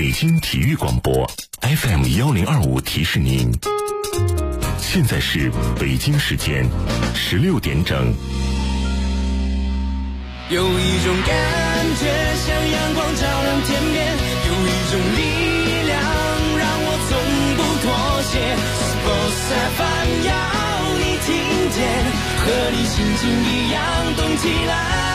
北京体育广播 FM1025提示您，现在是北京时间16点整。 有一种感觉像阳光照亮天边，有一种力量让我从不妥协。Sports FM 要你听见，和你心情一样动起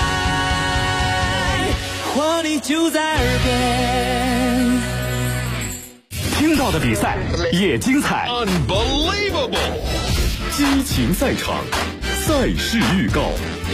来，活力就在耳边。 听到的比赛也精彩 ，Unbelievable！ 激情赛场，赛事预告。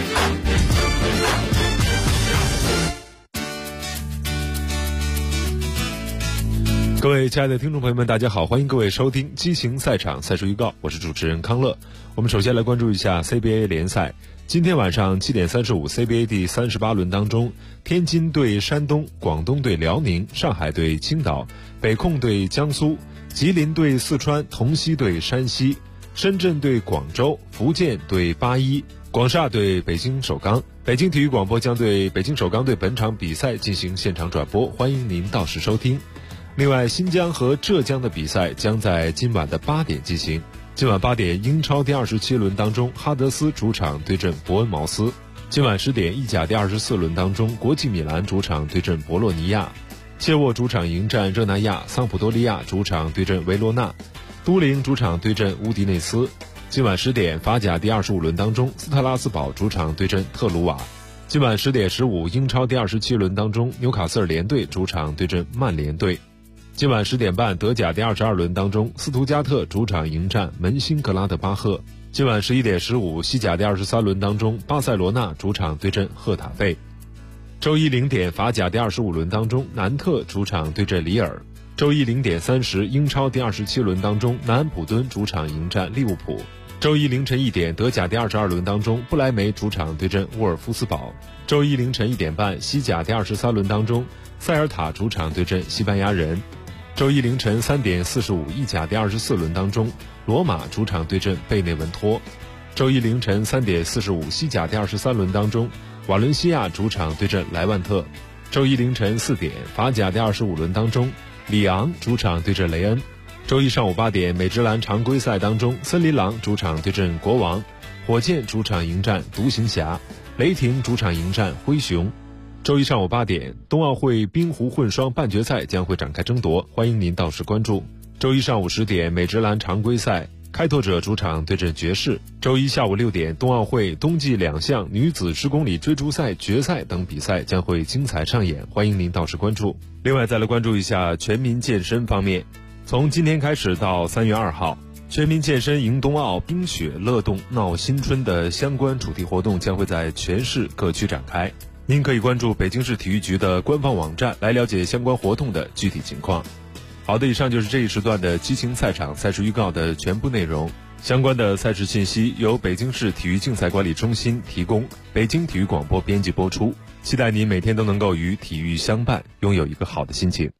各位亲爱的听众朋友们，大家好，欢迎各位收听激情赛场赛事预告，我是主持人康乐。我们首先来关注一下 CBA 联赛。今天晚上7点35 CBA 第38轮当中，天津对山东，广东对辽宁，上海对青岛，北控对江苏，吉林对四川，同曦对山西，深圳对广州，福建对八一，广厦对北京首钢。北京体育广播将对北京首钢对本场比赛进行现场转播，欢迎您到时收听。另外，新疆和浙江的比赛将在今晚的8点进行。今晚8点，英超第27轮当中，哈德斯主场对阵伯恩茅斯。今晚10点，意甲第24轮当中，国际米兰主场对阵博洛尼亚，切沃主场迎战热那亚，桑普多利亚主场对阵维罗纳，都灵主场对阵乌迪内斯。今晚10点，法甲第25轮当中，斯特拉斯堡主场对阵特鲁瓦。今晚10点15，英超第27轮当中，纽卡斯尔联队主场对阵曼联队。今晚10点半，德甲第22轮当中，斯图加特主场迎战门兴格拉德巴赫。今晚11点15，西甲第23轮当中，巴塞罗那主场对阵赫塔费。周一0点，法甲第25轮当中，南特主场对阵里尔。周一0点30，英超第27轮当中，南安普敦主场迎战利物浦。周一凌晨1点，德甲第22轮当中，不莱梅主场对阵沃尔夫斯堡。周一凌晨1点半，西甲第23轮当中，塞尔塔主场对阵西班牙人。周一凌晨3点45，意甲第24轮当中，罗马主场对阵贝内文托。周一凌晨3点45，西甲第23轮当中，瓦伦西亚主场对阵莱万特。周一凌晨4点，法甲第25轮当中，里昂主场对阵雷恩。周一上午8点，美职篮常规赛当中，森林狼主场对阵国王，火箭主场迎战独行侠，雷霆主场迎战灰熊。周一上午8点，冬奥会冰壶混双半决赛将会展开争夺，欢迎您到时关注。周一上午10点，美职篮常规赛，开拓者主场对阵爵士。周一下午6点，冬奥会冬季2项女子10公里追逐赛决赛等比赛将会精彩上演，欢迎您到时关注。另外再来关注一下全民健身方面，从今天开始到3月2号，全民健身迎冬奥冰雪乐动闹新春的相关主题活动将会在全市各区展开。您可以关注北京市体育局的官方网站来了解相关活动的具体情况。好的，以上就是这一时段的激情赛场赛事预告的全部内容。相关的赛事信息由北京市体育竞赛管理中心提供，北京体育广播编辑播出。期待您每天都能够与体育相伴，拥有一个好的心情。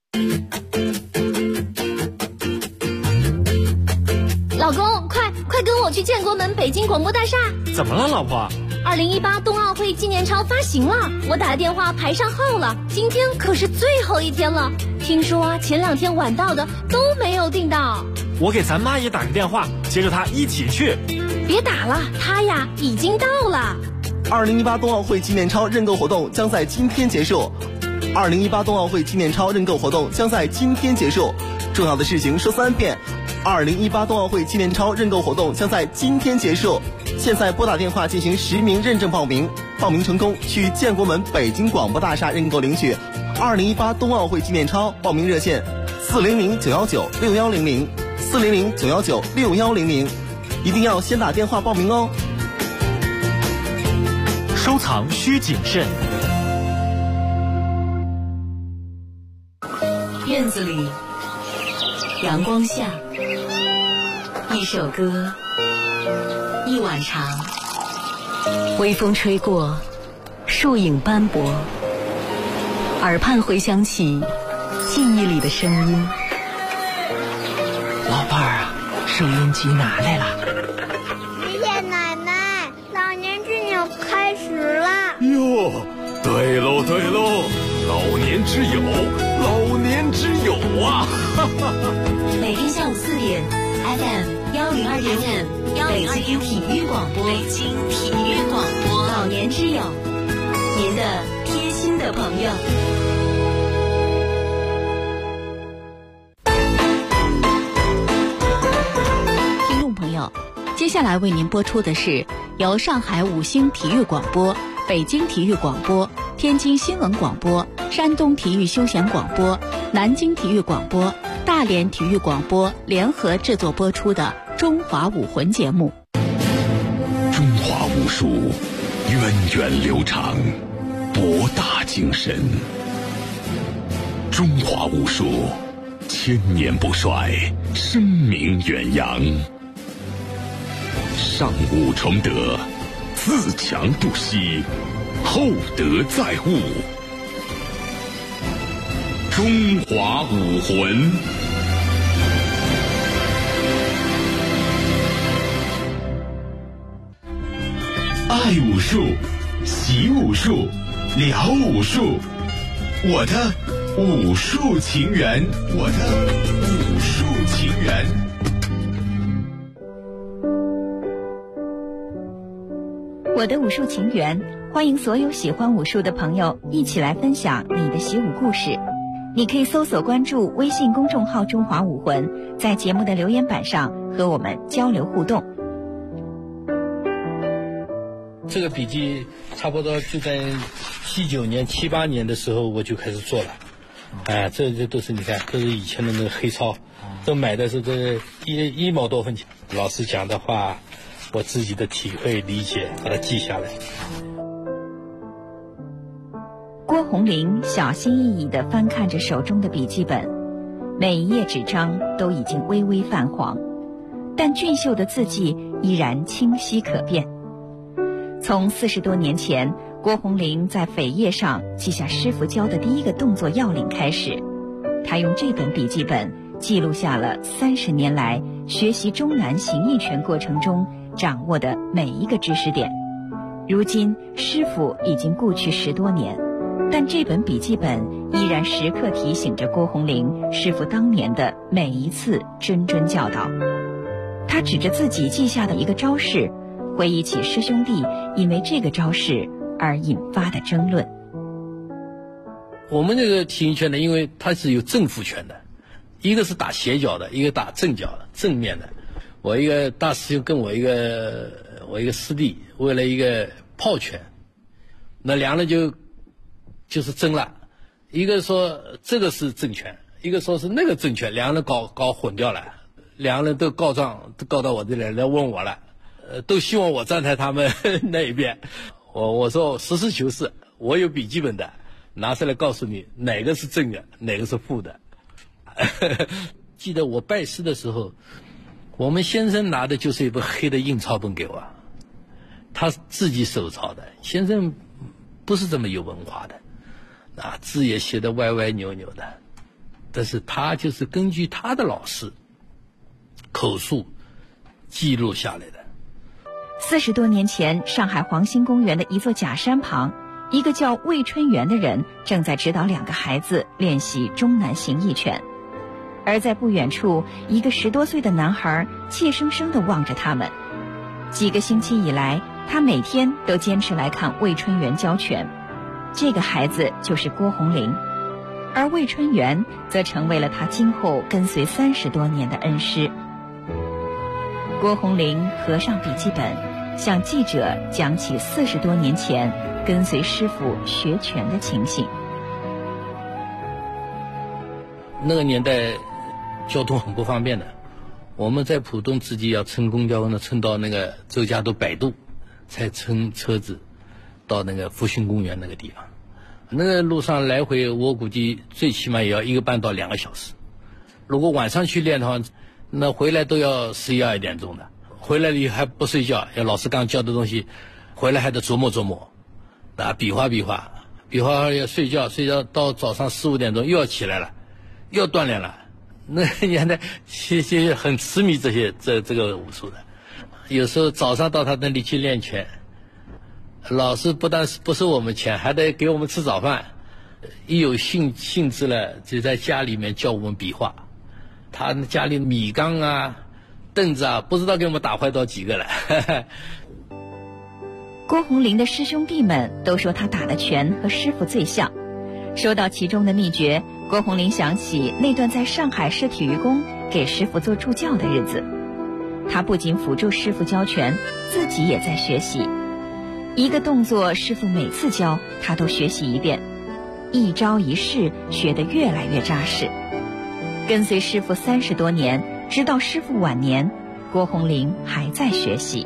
老公，快跟我去建国门北京广播大厦！ 怎么了，老婆 ？2018冬奥会纪念钞发行了，我打电话排上号了，今天可是最后一天了。听说前2天晚到的都没有订到。 我给咱妈也打个电话，接着她一起去。 别打了，她呀已经到了。 2018冬奥会纪念钞认购活动将在今天结束。2018冬奥会纪念钞认购活动将在今天结束。重要的事情说3遍。2018冬奥会纪念钞认购活动将在今天结束。现在拨打电话进行实名认证报名，报名成功去建国门北京广播大厦认购领取2018冬奥会纪念钞。报名热线400-919-6100 400-919-6100，一定要先打电话报名哦。 收藏需谨慎。 院子里，阳光下，一首歌，一碗茶，微风吹过，树影斑驳，耳畔回响起记忆里的声音。 老伴儿啊，收音机拿来了。 爷爷奶奶，老年之友开始了。 哟，对喽，老年之友， 老年之友啊！ 每天下午4点 FM 102.5北京体育广播，北京体育广播，老年之友，您的贴心的朋友。 听众朋友，接下来为您播出的是由上海五星体育广播、北京体育广播、天津新闻广播、山东体育休闲广播、南京体育广播、大连体育广播联合制作播出的《中华武魂》节目。 中华武术源远流长，博大精深。中华武术千年不衰，声名远扬。上武崇德，自强不息，厚德载物。中华武魂。爱武术，习武术，聊武术，我的武术情缘，我的武术情缘。 我的武术情缘，欢迎所有喜欢武术的朋友一起来分享你的习武故事。你可以搜索关注微信公众号中华武魂，在节目的留言板上和我们交流互动。 这个笔记差不多就在79年、78年的时候我就开始做了。这都是你看，都是以前的那个黑钞，都买的是这一毛多分钱。老师讲的话，我自己的体会理解，把它记下来。 郭红林小心翼翼地翻看着手中的笔记本，每一页纸张都已经微微泛黄，但俊秀的字迹依然清晰可辨。从40多年前郭红林在扉页上记下师傅教的第一个动作要领开始，他用这本笔记本记录下了30年来学习中南形意拳过程中掌握的每一个知识点。如今师傅已经故去10多年，但这本笔记本依然时刻提醒着郭红林师傅当年的每一次谆谆教导。他指着自己记下的一个招式，回忆起师兄弟因为这个招式而引发的争论。 我们这个体育拳呢，因为它是有正负拳的，一个是打斜角的，一个打正角的正面的。我一个大师兄跟我一个师弟为了一个炮拳，那两人就是争了，一个说这个是正拳，一个说是那个正拳，两人搞混掉了，两人都告状，都告到我这里来问我了，都希望我站在他们那一边。我说实事求是，我有笔记本的，拿出来告诉你哪个是正的，哪个是负的。记得我拜师的时候，我们先生拿的就是一本黑的印钞本给我，他自己手抄的。先生不是这么有文化的，字也写得歪歪扭扭的，但是他就是根据他的老师口述记录下来的。 40多年前，上海黄兴公园的一座假山旁，一个叫魏春元的人正在指导2个孩子练习中南形意拳。而在不远处，一个10多岁的男孩怯生生地望着他们。几个星期以来，他每天都坚持来看魏春元教拳。这个孩子就是郭红林，而魏春元则成为了他今后跟随30多年的恩师。郭红林合上笔记本，向记者讲起40多年前跟随师傅学拳的情形。 那个年代交通很不方便的，我们在浦东自己要乘公交呢，乘到那个周家渡摆渡，才乘车子到那个复兴公园那个地方。那个路上来回，我估计最起码也要1个半到2个小时。如果晚上去练的话，那回来都要11、12点钟的。回来了以后还不睡觉，要老师刚教的东西，回来还得琢磨琢磨，比划要睡觉到早上4、5点钟又要起来了，又要锻炼了。那年代其实很痴迷这个武术的。有时候早上到他那里去练拳，老师不但不收我们钱，还得给我们吃早饭， 一有兴致了，就在家里面叫我们比划。他家里米缸啊、凳子啊，不知道给我们打坏到几个了。 郭红林的师兄弟们都说他打的拳和师傅最像。说到其中的秘诀，郭红林想起那段在上海市体育宫给师傅做助教的日子。他不仅辅助师傅教拳，自己也在学习。一个动作，师傅每次教他都学习一遍，一招一式学得越来越扎实。跟随师傅30多年，直到师傅晚年，郭红林还在学习。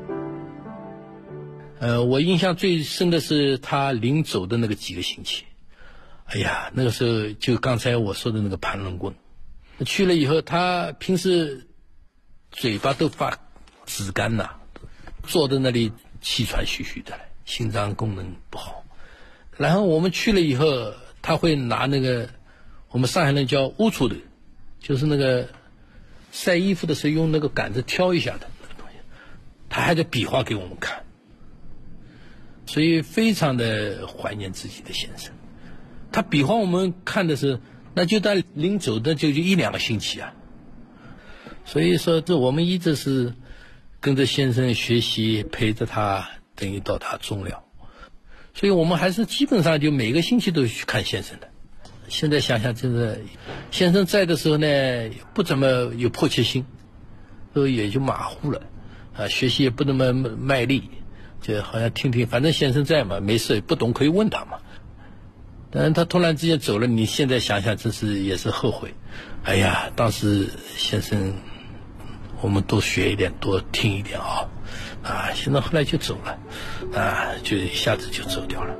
我印象最深的是他临走的那个几个星期。哎呀，那个时候就刚才我说的那个盘龙棍，去了以后，他平时嘴巴都发紫干呐，坐在那里气喘吁吁的，心脏功能不好。然后我们去了以后，他会拿那个我们上海人叫乌出的，就是那个晒衣服的时候用那个杆子挑一下的那个东西，他还在比划给我们看，所以非常的怀念自己的先生。他比划我们看的是，那就在临走的就1-2个星期啊。所以说，这我们一直是跟着先生学习，陪着他，等于到他终了。所以我们还是基本上就每个星期都去看先生的。现在想想，真的，先生在的时候呢，不怎么有迫切心，都也就马虎了，学习也不那么卖力，就好像听听，反正先生在嘛，没事，不懂可以问他嘛。但是他突然之间走了，你现在想想，真是也是后悔。哎呀，当时先生，我们多学一点，多听一点啊！现在后来就走了，就一下子就走掉了。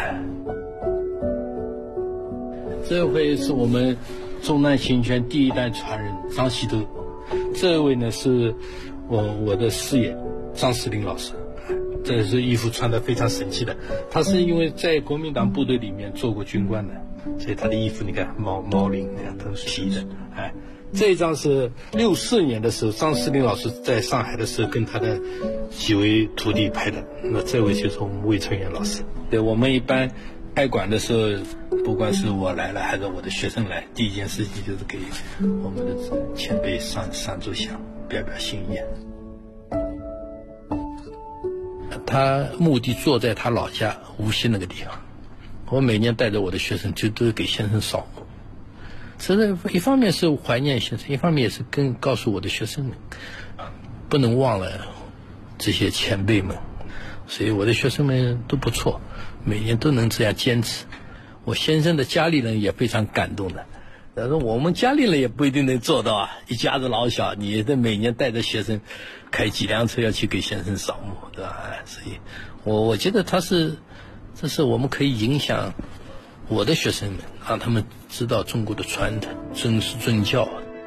这位是我们中南形意拳第一代传人张锡德，这位呢是我的师爷张世林老师。这是衣服穿得非常神气的，他是因为在国民党部队里面做过军官的，所以他的衣服你看毛领那样都是皮的。这一张是64年的时候，张世林老师在上海的时候跟他的几位徒弟拍的。那这位就是我们魏春元老师。对，我们一般开馆的时候，不管是我来了还是我的学生来，第一件事情就是给我们的前辈上炷香，表表心意。他墓地坐在他老家无锡那个地方，我每年带着我的学生就都给先生扫墓。这是一方面是怀念先生，一方面也是告诉我的学生们，不能忘了这些前辈们。所以我的学生们都不错，每年都能这样坚持。我先生的家里人也非常感动的，但是我们家里人也不一定能做到啊。一家子老小，你的每年带着学生开几辆车要去给先生扫墓，对吧？所以我觉得这是我们可以影响我的学生们，让他们知道中国的传统，尊师尊教。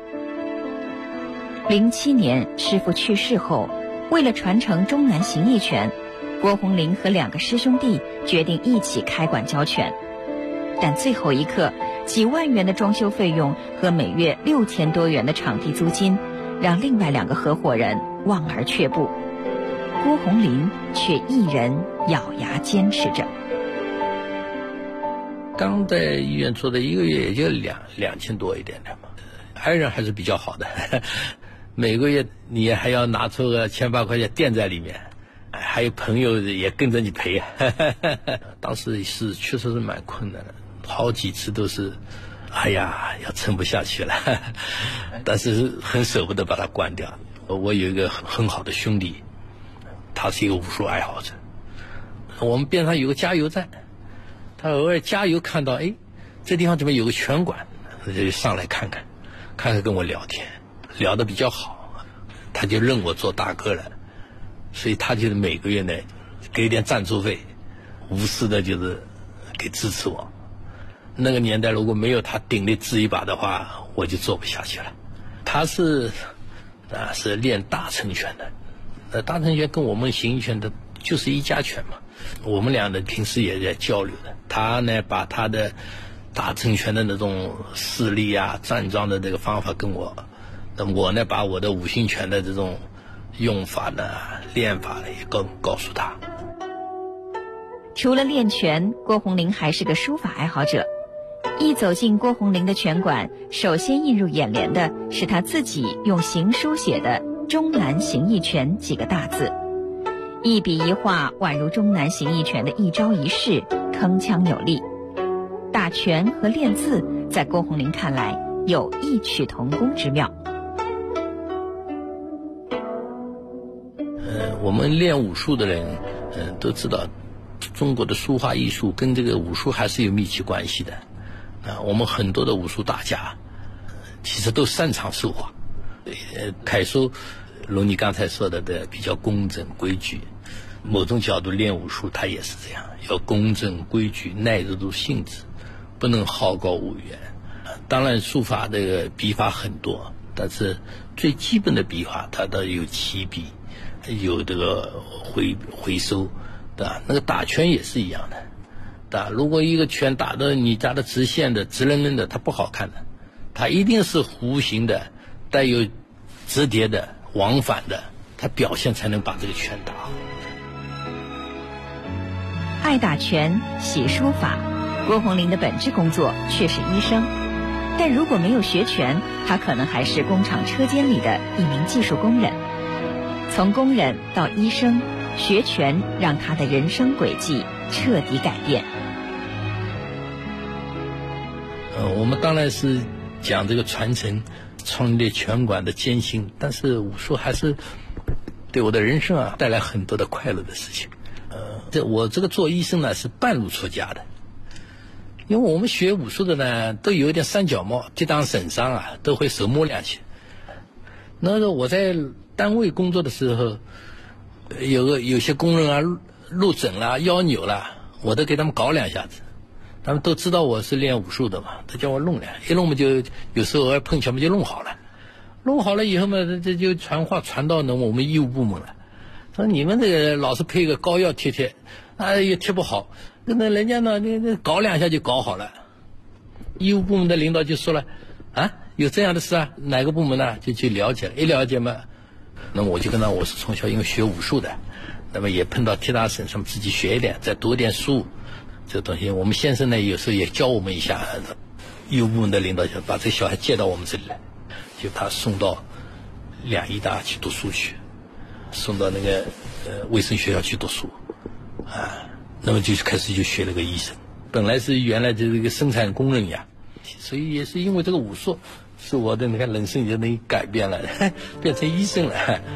07年师父去世后，为了传承中南形意拳，郭红林和2个师兄弟决定一起开馆教拳。但最后一刻，几万元的装修费用和每月6000多元的场地租金，让另外2个合伙人望而却步。郭红林却一人咬牙坚持着。 刚在医院做的1个月也就2000多一点点嘛，爱人还是比较好的，每个月你还要拿出个1800块钱垫在里面，还有朋友也跟着你赔，当时确实是蛮困难的，好几次都是，哎呀，要撑不下去了，但是很舍不得把它关掉。我有一个很好的兄弟，他是一个武术爱好者，我们边上有个加油站，他偶尔加油看到，哎，这地方怎么有个拳馆，他就上来看看跟我聊天，聊得比较好，他就认我做大哥了，所以他就是每个月呢给点赞助费，无私的就是给支持我。那个年代如果没有他鼎力支一把的话，我就做不下去了。他是练大成拳的，大成拳跟我们形意拳的就是一家拳嘛，我们俩呢平时也在交流的。他呢把他的大成拳的那种势力啊、站桩的这个方法跟我，那我呢把我的五行拳的这种用法呢、练法呢也告诉他。 除了练拳，郭红龄还是个书法爱好者。一走进郭红龄的拳馆，首先映入眼帘的是他自己用行书写的“终南形意拳”几个大字，一笔一画宛如终南形意拳的一招一式，铿锵有力。打拳和练字在郭红龄看来有异曲同工之妙。 我们练武术的人，都知道，中国的书画艺术跟这个武术还是有密切关系的。我们很多的武术大家，其实都擅长书画。楷书，如你刚才说的比较工整规矩，某种角度练武术它也是这样，要工整规矩，耐得住性子，不能好高骛远。当然书法这个笔法很多，但是最基本的笔法它都有起笔，有这个回收，对吧？那个打拳也是一样的，对吧？如果一个拳打到你打的直线的直愣愣的，它不好看的，它一定是弧形的，带有折叠的往返的，它表现才能把这个拳打好。 爱打拳喜书法，郭红龄的本质工作却是医生，但如果没有学拳，他可能还是工厂车间里的一名技术工人。从工人到医生，学拳让他的人生轨迹彻底改变。 我们当然是讲这个传承创立拳馆的艰辛，但是武术还是对我的人生带来很多的快乐的事情。我这个做医生呢是半路出家的，因为我们学武术的呢都有一点三脚猫，跌宕损伤都会手摸两下。那个我在单位工作的时候，有些工人路疹了腰扭了，我都给他们搞两下子。他们都知道我是练武术的嘛，他叫我弄两，一弄嘛就有时候偶尔碰巧嘛就弄好了。弄好了以后嘛，这就传话传到我们医务部门了，说你们这个老是配个膏药贴，也贴不好，那人家呢那搞两下就搞好了。医务部门的领导就说了，有这样的事哪个部门呢？就去了解了，一了解嘛，那么我就跟他，我是从小因为学武术的，那么也碰到跌打损伤，自己学一点，再读一点书，这东西我们先生呢有时候也教我们一下。医务部门的领导就把这小孩接到我们这里来，就他送到2医大去读书去，送到那个卫生学校去读书那么就开始就学了个医生。本来是原来就是一个生产工人呀，所以也是因为这个武术，是我的人生也能改变了，变成医生了。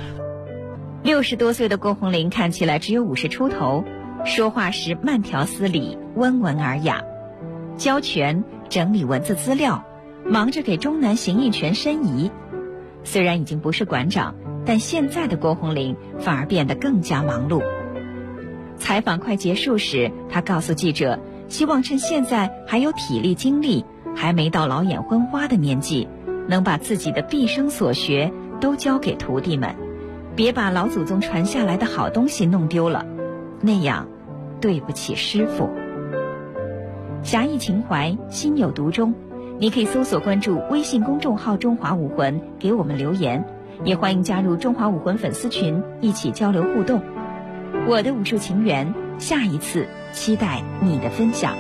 60多岁的郭红龄看起来只有50出头，说话时慢条斯理，温文尔雅。教拳、整理文字资料，忙着给终南形意拳申遗。虽然已经不是馆长，但现在的郭红龄反而变得更加忙碌。采访快结束时，他告诉记者，希望趁现在还有体力精力，还没到老眼昏花的年纪，能把自己的毕生所学都交给徒弟们，别把老祖宗传下来的好东西弄丢了，那样对不起师父。侠义情怀，心有独钟。你可以搜索关注微信公众号中华武魂，给我们留言，也欢迎加入中华武魂粉丝群，一起交流互动。我的武术情缘，下一次期待你的分享。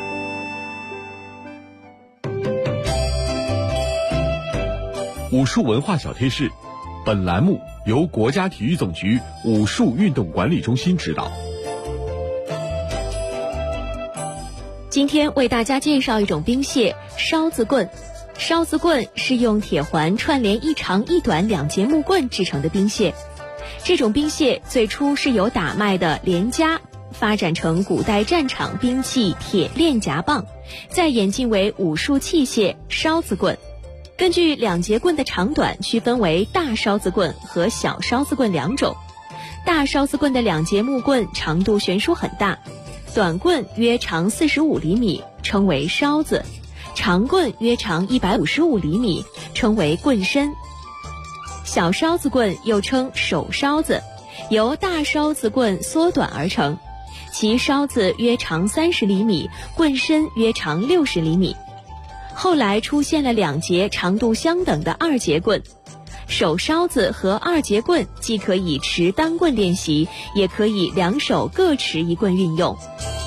武术文化小贴士，本栏目由国家体育总局武术运动管理中心指导。 今天为大家介绍一种兵械——烧子棍。烧子棍是用铁环串联一长一短2节木棍制成的兵械。这种兵械最初是由打麦的连夹发展成古代战场兵器铁链夹棒，再演进为武术器械烧子棍。根据2节棍的长短区分为大烧子棍和小烧子棍2种。大烧子棍的2节木棍长度悬殊很大，短棍约长45厘米，称为烧子；长棍约长155厘米，称为棍身。小烧子棍又称手烧子，由大烧子棍缩短而成，其烧子约长30厘米，棍身约长60厘米。后来出现了2节长度相等的2节棍。手烧子和2节棍既可以持单棍练习，也可以2手各持1棍运用。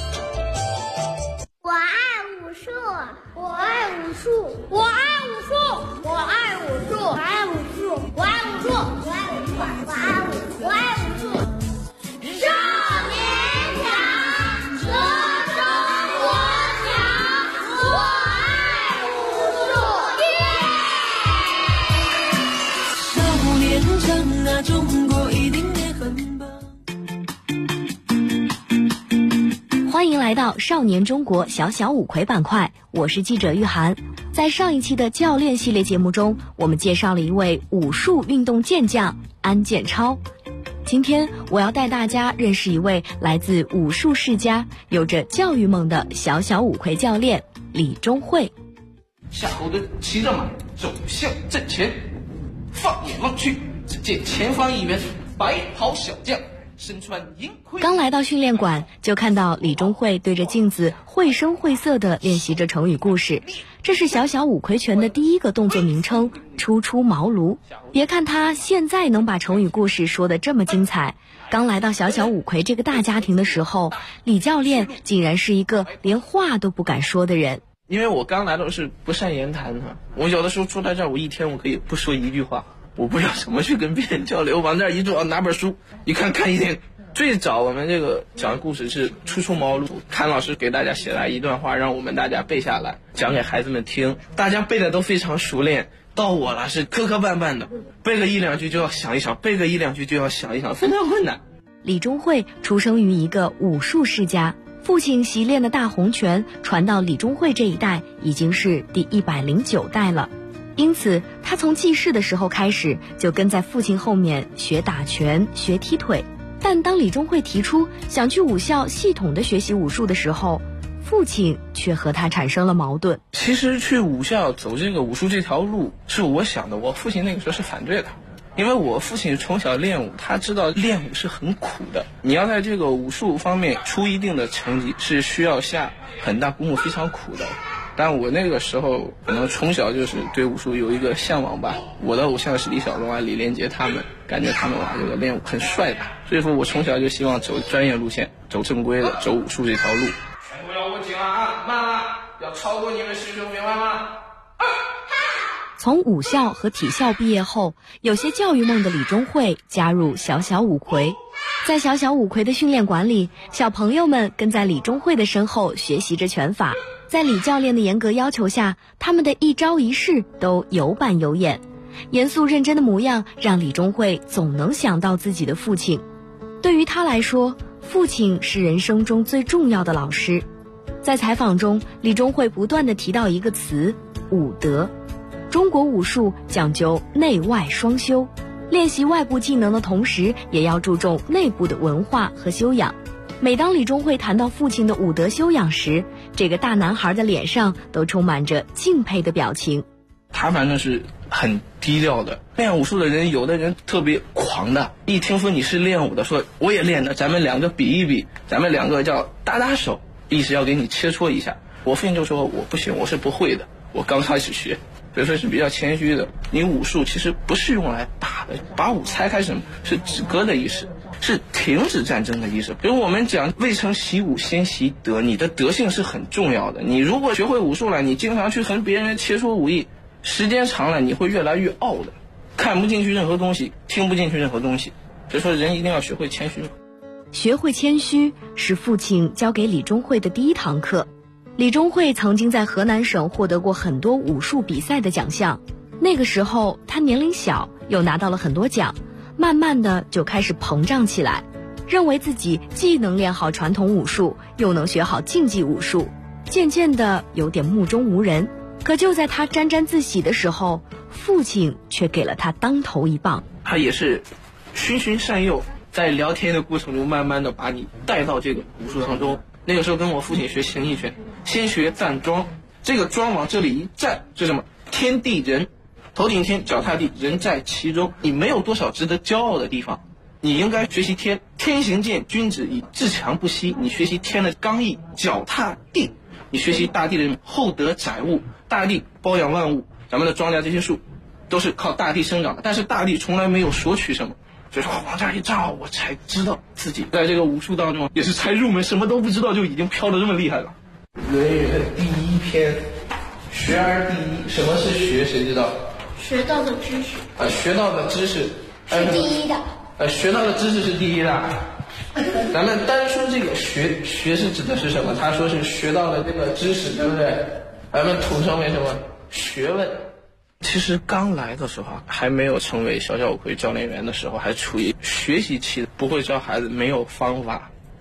到少年中国小小五魁板块，我是记者玉涵。在上一期的教练系列节目中，我们介绍了一位武术运动健将安建超。今天我要带大家认识一位来自武术世家、有着教育梦的小小五魁教练李忠慧。 下后蹲，骑着马走向阵前，放眼望去，只见前方一员白袍小将，身穿银盔。 刚来到训练馆，就看到李忠慧对着镜子绘声绘色地练习着成语故事。这是小小五魁拳的第一个动作名称，初出茅庐。别看他现在能把成语故事说得这么精彩，刚来到小小五魁这个大家庭的时候，李教练竟然是一个连话都不敢说的人。 因为我刚来的是不善言谈的，我有的时候坐在这儿，我一天我可以不说一句话，我不知道怎么去跟别人交流。往这儿一坐，拿本书一看一天。最早我们这个讲故事是初出茅庐，谭老师给大家写来一段话，让我们大家背下来，讲给孩子们听。大家背的都非常熟练，到我了是磕磕绊绊的，背个一两句就要想一想，背个一两句就要想一想，非常困难。 李忠慧出生于一个武术世家。父亲习练的大红拳传到李忠慧这一代已经是第109代了，因此他从记事的时候开始就跟在父亲后面学打拳、学踢腿。但当李忠慧提出想去武校系统的学习武术的时候，父亲却和他产生了矛盾。 其实去武校走这个武术这条路是我想的，我父亲那个时候是反对的。因为我父亲从小练武，他知道练武是很苦的，你要在这个武术方面出一定的成绩是需要下很大功夫，非常苦的。但我那个时候可能从小就是对武术有一个向往吧，我的偶像是李小龙啊、李连杰他们，感觉他们这个练武很帅的，所以说我从小就希望走专业路线，走正规的，走武术这条路。全部要握紧啊，慢了，要超过你们师兄，明白吗？ 从武校和体校毕业后，有些教育梦的李忠慧加入小小五魁。在小小五魁的训练馆里，小朋友们跟在李忠慧的身后学习着拳法。在李教练的严格要求下，他们的一招一式都有板有眼。严肃认真的模样让李忠慧总能想到自己的父亲。对于他来说，父亲是人生中最重要的老师。在采访中，李忠慧不断地提到一个词：武德。中国武术讲究内外双修，练习外部技能的同时，也要注重内部的文化和修养。每当李忠慧谈到父亲的武德修养时，这个大男孩的脸上都充满着敬佩的表情。 他反正是很低调的。练武术的人，有的人特别狂的，一听说你是练武的，说我也练的，咱们两个比一比，咱们两个叫搭搭手，意思要给你切磋一下。我父亲就说我不行，我是不会的，我刚开始学。所以说是比较谦虚的。你武术其实不是用来打的，把武拆开什么是止戈的意思，是停止战争的意思。比如我们讲未曾习武先习德，你的德性是很重要的。你如果学会武术了，你经常去和别人切磋武艺，时间长了你会越来越傲的，看不进去任何东西，听不进去任何东西。所以说人一定要学会谦虚。 学会谦虚是父亲教给李忠慧的第一堂课。李忠慧曾经在河南省获得过很多武术比赛的奖项，那个时候他年龄小，又拿到了很多奖，慢慢的就开始膨胀起来，认为自己既能练好传统武术，又能学好竞技武术，渐渐的有点目中无人。可就在他沾沾自喜的时候，父亲却给了他当头一棒。 他也是循循善诱，在聊天的过程中慢慢的把你带到这个武术当中。那个时候跟我父亲学形意拳，先学站桩，这个桩往这里一站是什么？天地人，头顶天，脚踏地，人在其中。你没有多少值得骄傲的地方，你应该学习天。天行健，君子以自强不息。你学习天的刚毅，脚踏地，你学习大地的厚德载物。大地包养万物，咱们的庄稼这些树都是靠大地生长的，但是大地从来没有索取什么。所以说往这儿一站，我才知道自己在这个武术当中也是才入门，什么都不知道就已经飘得这么厉害了。《论语》的第一篇，学而第一。什么是学？谁知道？ 学到的知识。 学到的知识是第一的。 学到的知识是第一的。咱们单说这个学是指的是什么？他说是学到了这个知识，对不对？咱们统称为什么？学问。其实刚来的时候还没有成为小小五魁教练员的时候，还处于学习期，不会教孩子，没有方法，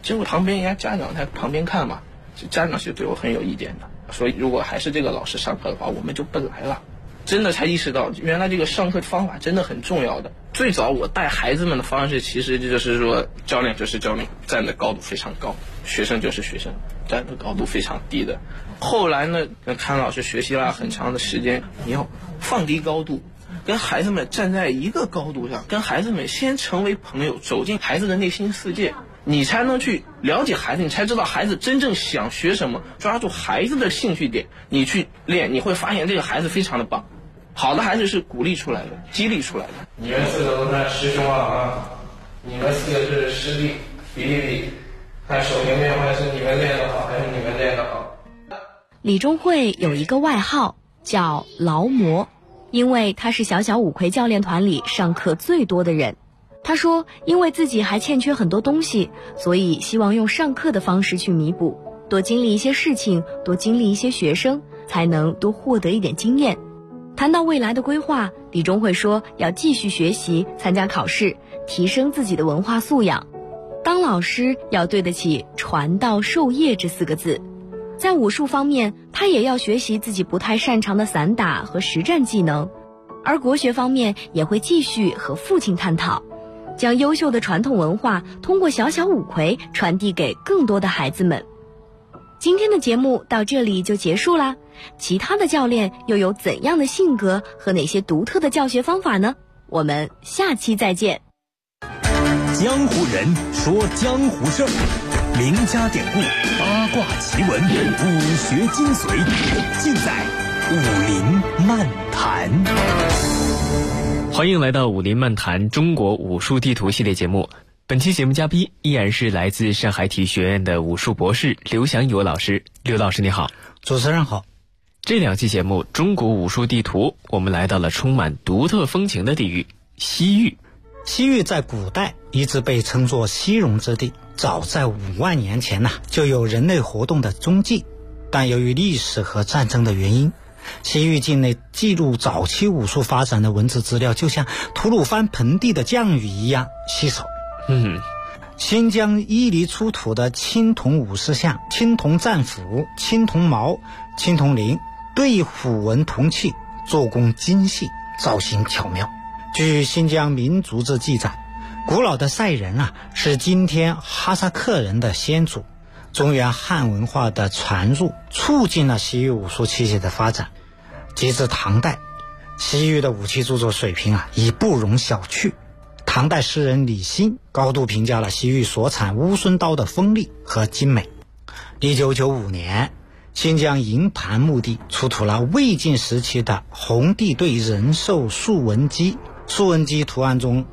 结果旁边人家家长在旁边看嘛，家长是对我很有意见的，说如果还是这个老师上课的话，我们就不来了。真的才意识到，原来这个上课方法真的很重要的。最早我带孩子们的方式，其实就是说，教练就是教练，站的高度非常高；学生就是学生，站的高度非常低的。后来呢，跟康老师学习了很长的时间，你要放低高度，跟孩子们站在一个高度上，跟孩子们先成为朋友，走进孩子的内心世界，你才能去了解孩子，你才知道孩子真正想学什么，抓住孩子的兴趣点，你去练，你会发现这个孩子非常的棒。好的孩子是鼓励出来的，激励出来的。你们四个都算师兄啊，你们四个是师弟，比一比，看手平变换是你们练得好还是你们练得好。 李钟慧有一个外号叫劳模，因为他是小小五魁教练团里上课最多的人。他说因为自己还欠缺很多东西，所以希望用上课的方式去弥补，多经历一些事情，多经历一些学生，才能多获得一点经验。谈到未来的规划，李钟慧说要继续学习，参加考试，提升自己的文化素养。当老师要对得起传道授业这4个字。在武术方面，他也要学习自己不太擅长的散打和实战技能。而国学方面也会继续和父亲探讨，将优秀的传统文化通过小小五魁传递给更多的孩子们。今天的节目到这里就结束啦。其他的教练又有怎样的性格和哪些独特的教学方法呢？我们下期再见。 江湖人说江湖事儿，名家典故、八卦奇闻、武学精髓，尽在武林漫谈。 欢迎来到武林漫谈中国武术地图系列节目。本期节目嘉宾依然是来自上海体育学院的武术博士刘翔友老师。刘老师你好。 主持人好。 这2期节目中国武术地图，我们来到了充满独特风情的地域西域。 西域在古代一直被称作西戎之地，早在5万年前就有人类活动的踪迹，但由于历史和战争的原因，西域境内记录早期武术发展的文字资料就像吐鲁番盆地的降雨一样稀少。新疆伊犁出土的青铜武士像、青铜战斧、青铜矛、青铜铃、对虎纹铜器，做工精细，造型巧妙。据新疆民族志记载，古老的塞人是今天哈萨克人的先祖。中原汉文化的传入促进了西域武术器械的发展。截至唐代，西域的武器著作水平已不容小觑。唐代诗人李欣高度评价了西域所产乌孙刀的锋利和精美。1995年，新疆营盘墓地出土了魏晋时期的红地对人兽竖纹鸡，竖纹鸡图案中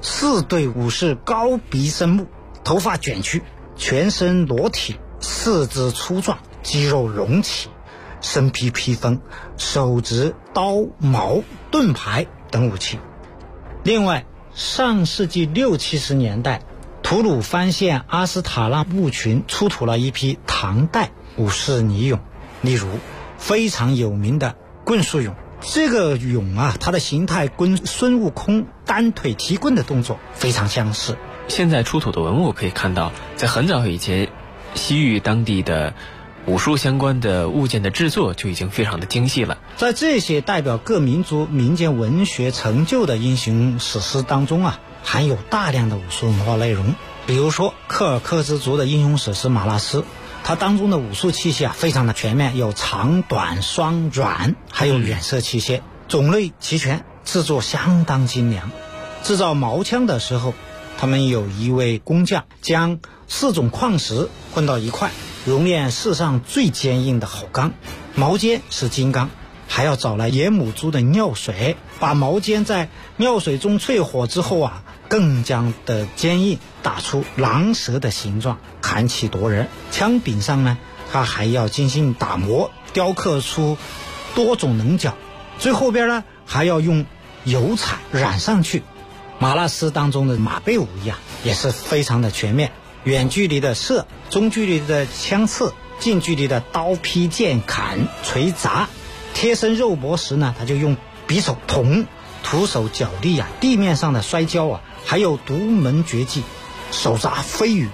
4对武士高鼻深目，头发卷曲，全身裸体，四肢粗壮，肌肉隆起，身披披风，手执刀、矛、盾牌等武器。另外，上世纪60、70年代，吐鲁番县阿斯塔纳墓群出土了一批唐代武士拟俑，例如非常有名的棍术俑。这个俑它的形态跟孙悟空单腿提棍的动作非常相似。 现在出土的文物可以看到，在很早以前，西域当地的武术相关的物件的制作就已经非常的精细了。 在这些代表各民族民间文学成就的英雄史诗当中含有大量的武术文化内容。比如说柯尔克孜族的英雄史诗马拉斯，它当中的武术器械非常的全面，有长短双软，还有远射器械，种类齐全，制作相当精良。制造矛枪的时候，他们有一位工匠将4种矿石混到一块，熔炼世上最坚硬的好钢，矛尖是金刚，还要找来野母猪的尿水，把矛尖在尿水中淬火之后更加的坚硬，打出狼蛇的形状，砍起夺人。枪柄上呢，它还要精心打磨，雕刻出多种棱角，最后边呢还要用油彩染上去。马拉斯当中的马背武艺也是非常的全面，远距离的射，中距离的枪刺，近距离的刀劈剑砍锤砸。贴身肉搏时呢，他就用匕首捅，徒手脚力地面上的摔跤还有独门绝技手札飞羽，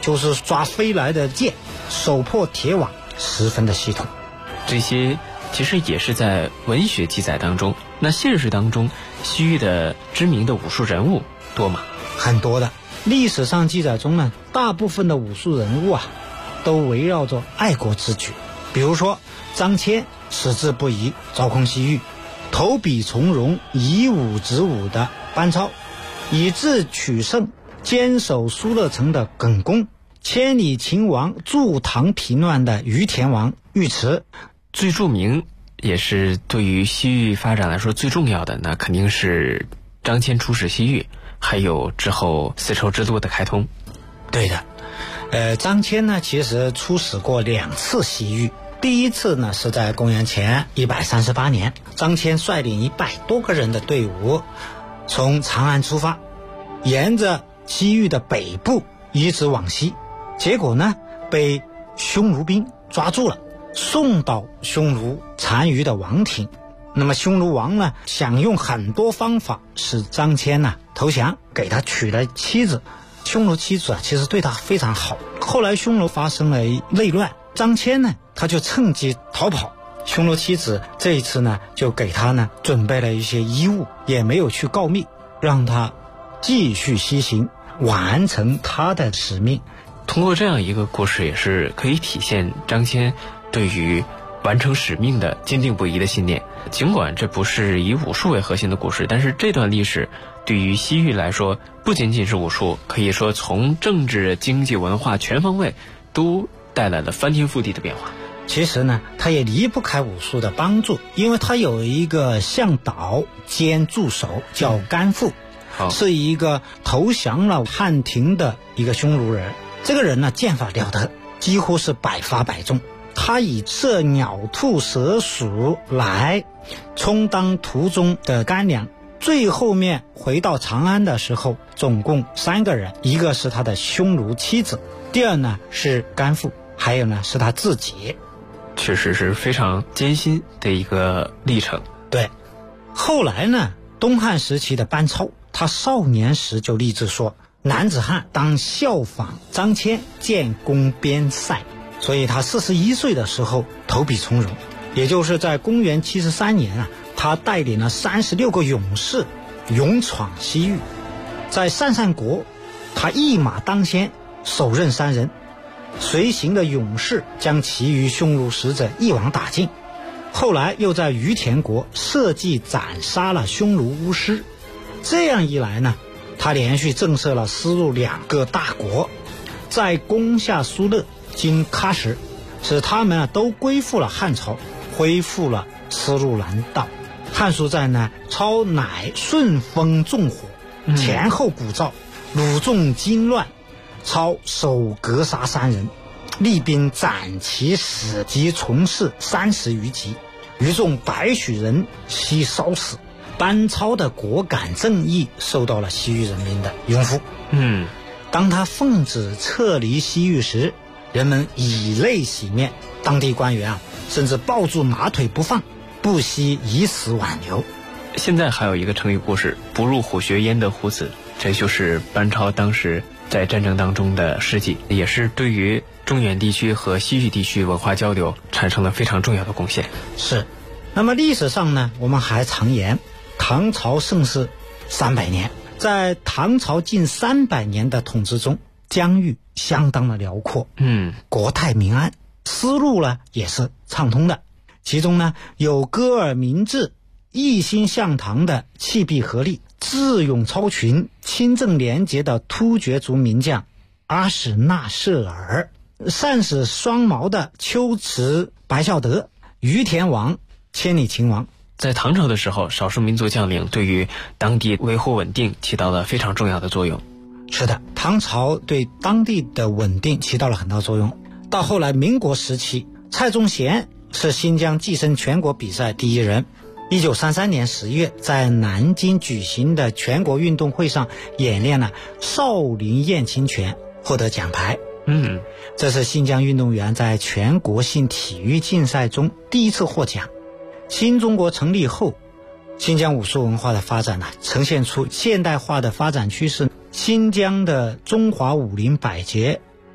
就是抓飞来的箭，手破铁网，十分的系统。 这些其实也是在文学记载当中。那现实当中，西域的知名的武术人物多吗？ 很多的。历史上记载中呢，大部分的武术人物啊，都围绕着爱国之举。比如说张骞矢志不移，招控西域；投笔从戎，以武止武的班超；以智取胜，坚守苏勒城的耿恭；千里秦王，助唐平乱的于田王尉迟。 最著名也是对于西域发展来说最重要的，那肯定是张骞出使西域，还有之后丝绸之路的开通。 对的，张骞呢其实出使过2次西域。第一次呢是在公元前138年，张骞率领100多个人的队伍从长安出发，沿着西域的北部一直往西，结果呢被匈奴兵抓住了，送到匈奴单于的王庭。那么匈奴王呢想用很多方法使张骞呢投降，给他娶了妻子。匈奴妻子啊其实对他非常好。后来匈奴发生了内乱，张骞呢他就趁机逃跑。匈奴妻子这一次呢就给他呢准备了一些衣物，也没有去告密，让他继续西行，完成他的使命。 通过这样一个故事，也是可以体现张骞对于完成使命的坚定不移的信念。尽管这不是以武术为核心的故事，但是这段历史对于西域来说不仅仅是武术，可以说从政治、经济、文化全方位都带来了翻天覆地的变化。 其实呢他也离不开武术的帮助，因为他有一个向导兼助手叫甘父，是一个投降了汉庭的一个匈奴人。这个人呢剑法了得，几乎是百发百中。他以射鸟兔蛇鼠来充当途中的干粮。最后面回到长安的时候，总共3个人，一个是他的匈奴妻子，第二呢是甘父，还有呢是他自己。 确实是非常艰辛的一个历程。 对，后来呢东汉时期的班超，他少年时就立志说，男子汉当效仿张骞，建功边塞。所以他41岁的时候投笔从戎，也就是在公元73年啊，他带领了36个勇士勇闯西域。在鄯善国，他一马当先，手刃3人，随行的勇士将其余匈奴使者一网打尽。后来又在于田国设计斩杀了匈奴巫师。这样一来呢，他连续震慑了丝路2个大国，在攻下苏勒经喀什，使他们都归附了汉朝，恢复了丝路南道。汉书在呢，超乃顺风纵火，前后鼓噪，鲁众惊乱，超手格杀3人，厉兵斩其死及从事30余级，余众百许人悉烧死。班超的果敢正义受到了西域人民的拥护。当他奉旨撤离西域时，人们以泪洗面，当地官员啊甚至抱住马腿不放，不惜以死挽留。 现在还有一个成语故事，不入虎穴焉得虎子，这就是班超当时在战争当中的事迹，也是对于中原地区和西域地区文化交流产生了非常重要的贡献。 是。那么历史上呢，我们还常言唐朝盛世300年，在唐朝近300年的统治中，疆域相当的辽阔，国泰民安，丝路呢也是畅通的。其中呢有歌尔明志、一心向唐的弃璧合力、智勇超群、清正廉洁的突厥族名将阿史那设尔，善使双矛的龟兹白孝德、于田王、千里秦王。 在唐朝的时候，少数民族将领对于当地维护稳定起到了非常重要的作用。 是的，唐朝对当地的稳定起到了很大作用。到后来民国时期，蔡宗贤是新疆跻身全国比赛第1人。1933年10月，在南京举行的全国运动会上演练了少林雁青拳，获得奖牌。这是新疆运动员在全国性体育竞赛中第一次获奖。新中国成立后，新疆武术文化的发展呢，呈现出现代化的发展趋势。新疆的中华武林百节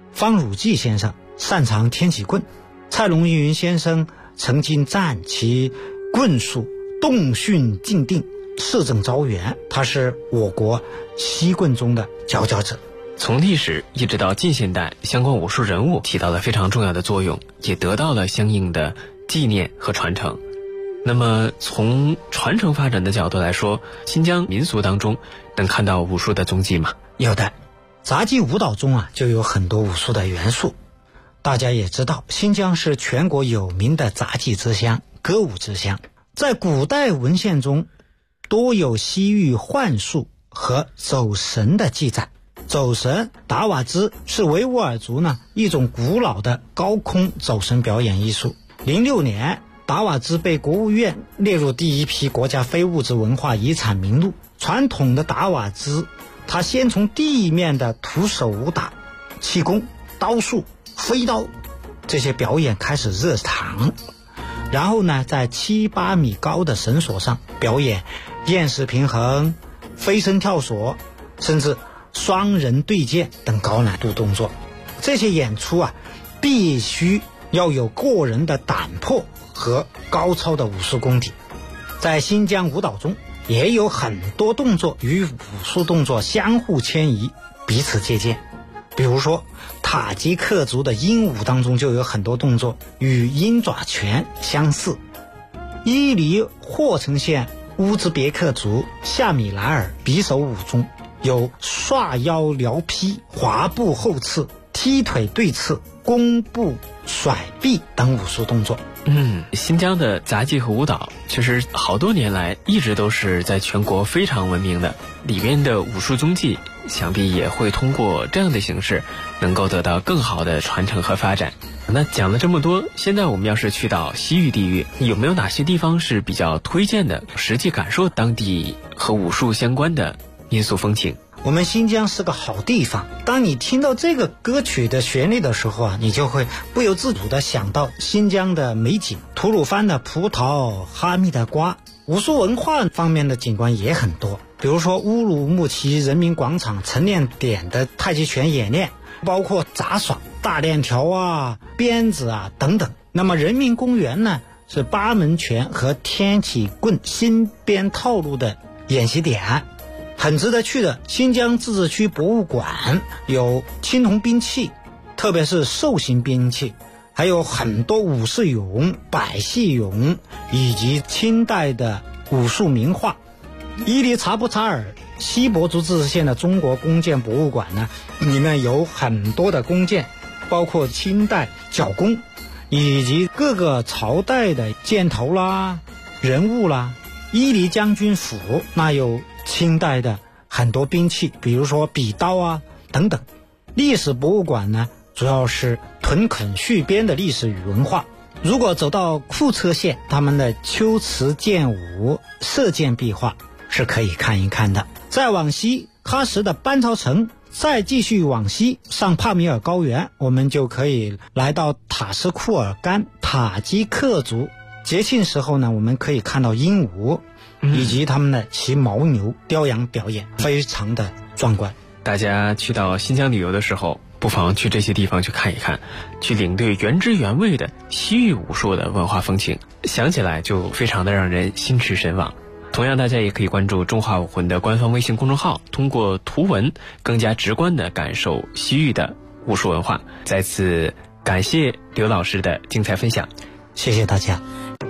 方汝济先生擅长天戟棍，蔡龙云先生曾经赞其棍术动迅静定，势正招远，他是我国西棍中的佼佼者。 从历史一直到近现代，相关武术人物起到了非常重要的作用，也得到了相应的纪念和传承。那么从传承发展的角度来说，新疆民俗当中能看到武术的踪迹吗？ 有的，杂技舞蹈中就有很多武术的元素。大家也知道，新疆是全国有名的杂技之乡、歌舞之乡。在古代文献中多有西域幻术和走神的记载。走神达瓦兹是维吾尔族一种古老的高空走神表演艺术。06年，达瓦兹被国务院列入第一批国家非物质文化遗产名录。传统的达瓦兹，他先从地面的徒手武打、气功、刀术、飞刀这些表演开始热场，然后在7-8米高的绳索上表演燕式平衡、飞身跳索，甚至双人对剑等高难度动作。这些演出必须要有过人的胆魄和高超的武术功底。在新疆舞蹈中也有很多动作与武术动作相互迁移，彼此借鉴。比如说塔吉克族的鹰舞当中就有很多动作与鹰爪拳相似。伊犁霍城县乌兹别克族夏米莱尔匕首舞中有刷腰撩劈、滑步后刺、踢腿对刺、弓步甩臂等武术动作。 新疆的杂技和舞蹈其实好多年来一直都是在全国非常闻名的，里面的武术踪迹想必也会通过这样的形式能够得到更好的传承和发展。那讲了这么多，现在我们要是去到西域地域，有没有哪些地方是比较推荐的，实际感受当地和武术相关的民俗风情？ 我们新疆是个好地方，当你听到这个歌曲的旋律的时候你就会不由自主地想到新疆的美景，吐鲁番的葡萄、哈密的瓜。武术文化方面的景观也很多，比如说乌鲁木齐人民广场晨练点的太极拳演练，包括杂耍、大链条鞭子等等。那么人民公园呢，是八门拳和天戟棍新编套路的演习点。很值得去的新疆自治区博物馆有青铜兵器，特别是兽形兵器，还有很多武士俑、百戏俑以及清代的武术名画。伊犁察布查尔西博族自治县的中国弓箭博物馆呢，里面有很多的弓箭，包括清代角弓以及各个朝代的箭头啦、人物啦。伊犁将军府那有清代的很多兵器，比如说笔刀等等。历史博物馆呢，主要是屯垦戍边的历史与文化。如果走到库车县，他们的秋瓷剑舞、射箭壁画是可以看一看的。再往西，喀什的班超城，再继续往西上帕米尔高原，我们就可以来到塔什库尔干塔吉克族。节庆时候呢，我们可以看到鹰舞以及他们的骑牦牛雕羊表演，非常的壮观。 大家去到新疆旅游的时候，不妨去这些地方去看一看，去领略原汁原味的西域武术的文化风情，想起来就非常的让人心驰神往。同样，大家也可以关注中华武魂的官方微信公众号，通过图文更加直观的感受西域的武术文化。再次感谢刘老师的精彩分享， 谢谢大家。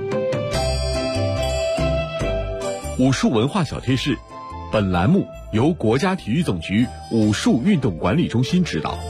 武术文化小贴士，本栏目由国家体育总局武术运动管理中心指导。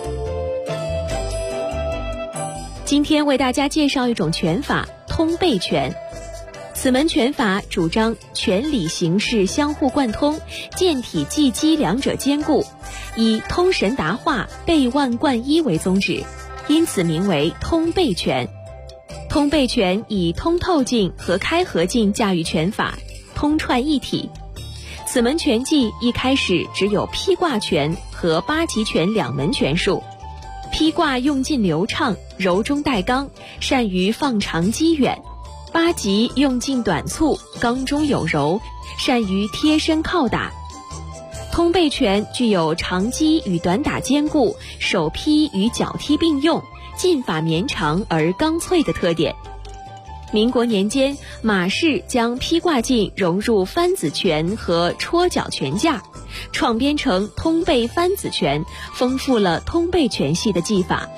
今天为大家介绍一种拳法——通背拳。此门拳法主张拳理形式相互贯通，健体技击两者兼顾，以通神达化、背腕贯一为宗旨，因此名为通背拳。通背拳以通透劲和开合劲驾驭拳法，通串一体。此门拳技一开始只有劈挂拳和八极拳两门拳术。劈挂用劲流畅，柔中带刚，善于放长击远；八极用劲短促，刚中有柔，善于贴身靠打。通通背拳具有长击与短打兼顾、手劈与脚踢并用、劲法绵长而刚脆的特点。民国年间，马氏将劈挂劲融入翻子拳和戳脚拳架，创编成通背翻子拳，丰富了通背拳系的技法。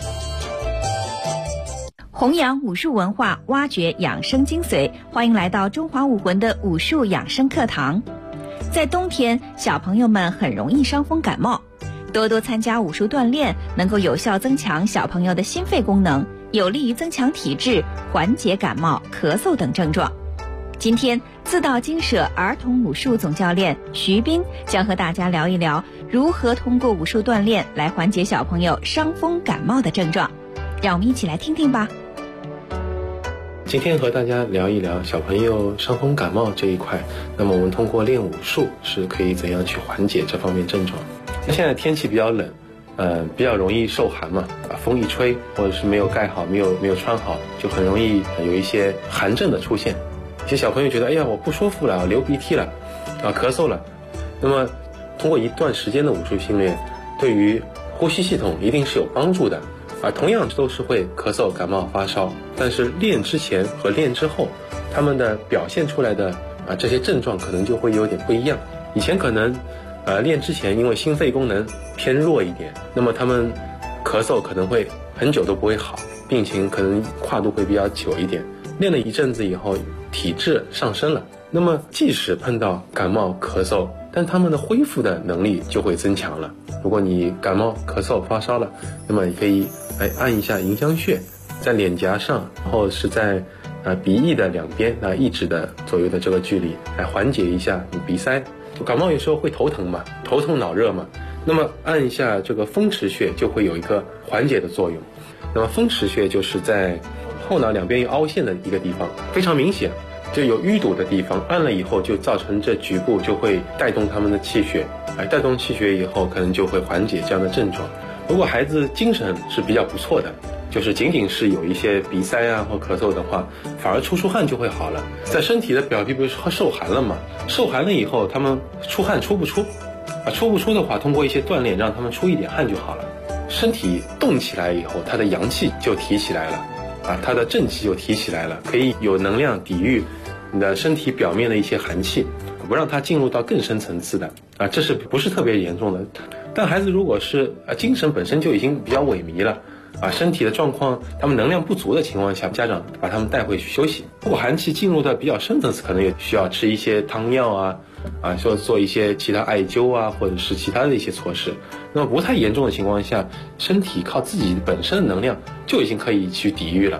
弘扬武术文化，挖掘养生精髓，欢迎来到中华武魂的武术养生课堂。在冬天，小朋友们很容易伤风感冒，多多参加武术锻炼，能够有效增强小朋友的心肺功能，有利于增强体质，缓解感冒、咳嗽等症状。今天，自道精舍儿童武术总教练徐斌将和大家聊一聊如何通过武术锻炼来缓解小朋友伤风感冒的症状。让我们一起来听听吧。 今天和大家聊一聊小朋友伤风感冒这一块，那么我们通过练武术是可以怎样去缓解这方面症状。那现在天气比较冷，比较容易受寒嘛，风一吹或者是没有盖好、没有穿好，就很容易有一些寒症的出现。一些小朋友觉得，哎呀，我不舒服了，流鼻涕了，咳嗽了。那么通过一段时间的武术训练，对于呼吸系统一定是有帮助的。同样都是会咳嗽、感冒、发烧，但是练之前和练之后，他们的表现出来的这些症状可能就会有点不一样。以前可能练之前因为心肺功能偏弱一点，那么他们咳嗽可能会很久都不会好，病情可能跨度会比较久一点。练了一阵子以后，体质上升了，那么即使碰到感冒、咳嗽，但他们的恢复的能力就会增强了。如果你感冒、咳嗽、发烧了，那么你可以按一下迎香穴，在脸颊上，然后是在鼻翼的两边1指的左右的这个距离，来缓解一下你鼻塞。感冒有时候会头疼嘛，头痛脑热嘛，那么按一下这个风池穴就会有一个缓解的作用。那么风池穴就是在后脑两边有凹陷的一个地方，非常明显，就有淤堵的地方，按了以后就造成这局部就会带动他们的气血，带动气血以后可能就会缓解这样的症状。如果孩子精神是比较不错的，就是仅仅是有一些鼻塞或咳嗽的话，反而出汗就会好了。在身体的表皮不是受寒了嘛，受寒了以后他们出汗出不出，出不出的话，通过一些锻炼让他们出一点汗就好了。身体动起来以后，他的阳气就提起来了，他的正气就提起来了，可以有能量抵御你的身体表面的一些寒气，不让它进入到更深层次的这是不是特别严重的。但孩子如果是精神本身就已经比较萎靡了身体的状况他们能量不足的情况下，家长把他们带回去休息。如果寒气进入的比较深层次，可能也需要吃一些汤药说做一些其他艾灸或者是其他的一些措施。那么不太严重的情况下，身体靠自己本身的能量就已经可以去抵御了。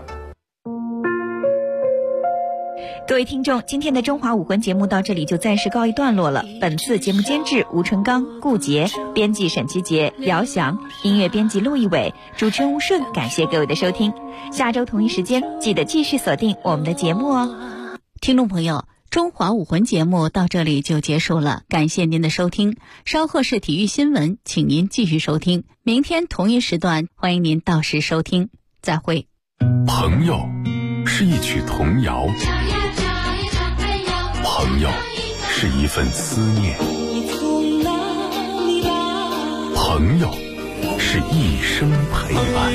各位听众，今天的中华武魂节目到这里就暂时告一段落了。本次节目监制吴春刚、顾杰，编辑沈其杰、姚翔，音乐编辑陆一伟，主持人吴顺。感谢各位的收听，下周同一时间记得继续锁定我们的节目哦。 听众朋友，中华武魂节目到这里就结束了，感谢您的收听。稍后是体育新闻，请您继续收听。明天同一时段，欢迎您到时收听。再会。 朋友是一曲童谣，朋友是一份思念，朋友是一生陪伴。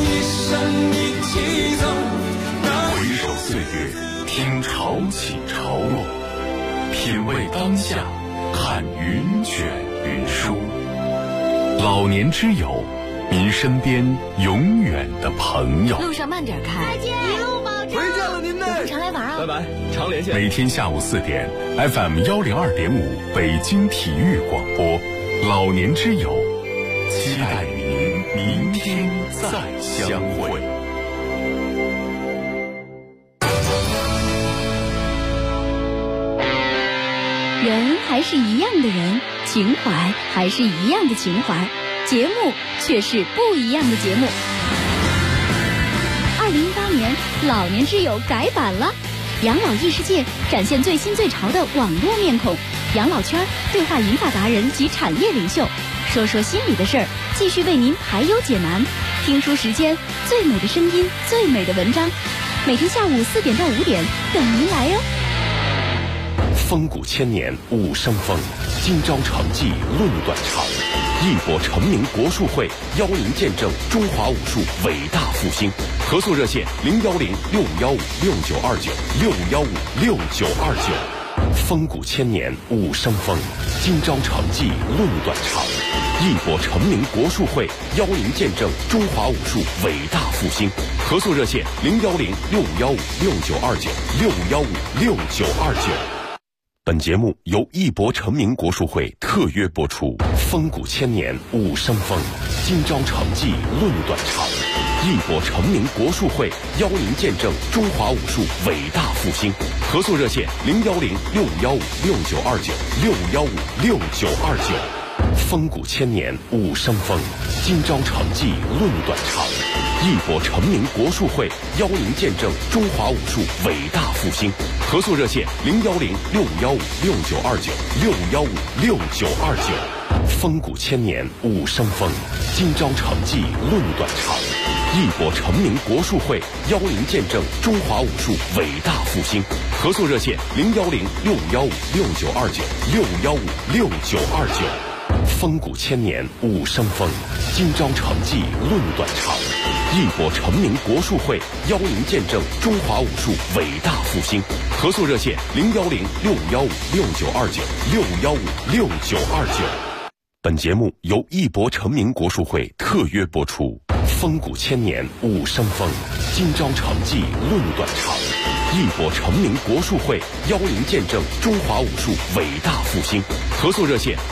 回首岁月，听潮起潮落，品味当下，看云卷云舒。老年之友，您身边永远的朋友。 路上慢点开，再见，一路保重。回见了您呢，有空常来玩啊。拜拜，常连线。 每天下午4点 ，FM 102.5北京体育广播，老年之友，期待与您明天再相会。 人还是一样的人，情怀还是一样的情怀，节目却是不一样的节目。2018年，老年之友改版了，养老异世界展现最新最潮的网络面孔，养老圈对话银发达人及产业领袖，说说心里的事儿，继续为您排忧解难。听书时间，最美的声音，最美的文章，每天下午4点到5点等您来哟。 风骨千年武生风，今朝成绩论短长。义博成名国术会邀您见证中华武术伟大复兴。合作热线：6515-6929，6515-6929。风骨千年武生风，今朝成绩论短长。义博成名国术会邀您见证中华武术伟大复兴。合作热线：6515-6929，6515-6929。本节目由义博成名国术会特约播出。风骨千年武生风，今朝成绩论短长。义博成名国术会邀您见证中华武术伟大复兴。合作热线：6515-6929，6515-6929。风骨千年武生风，今朝成绩论短长。义博成名国术会邀您见证中华武术伟大复兴。合作热线：6515-6929，6515-6929。风骨千年武生风，今朝成绩论短长。义博成名国术会邀您见证中华武术伟大复兴。合作热线：6515-6929，6515-6929。风骨千年武生风，今朝成绩论短长。义博成名国术会邀您见证中华武术伟大复兴。合作热线：6515-6929，6515-6929。本节目由义博成名国术会特约播出。风骨千年武生风，今朝成绩论短长。义博成名国术会邀您见证中华武术伟大复兴。合作热线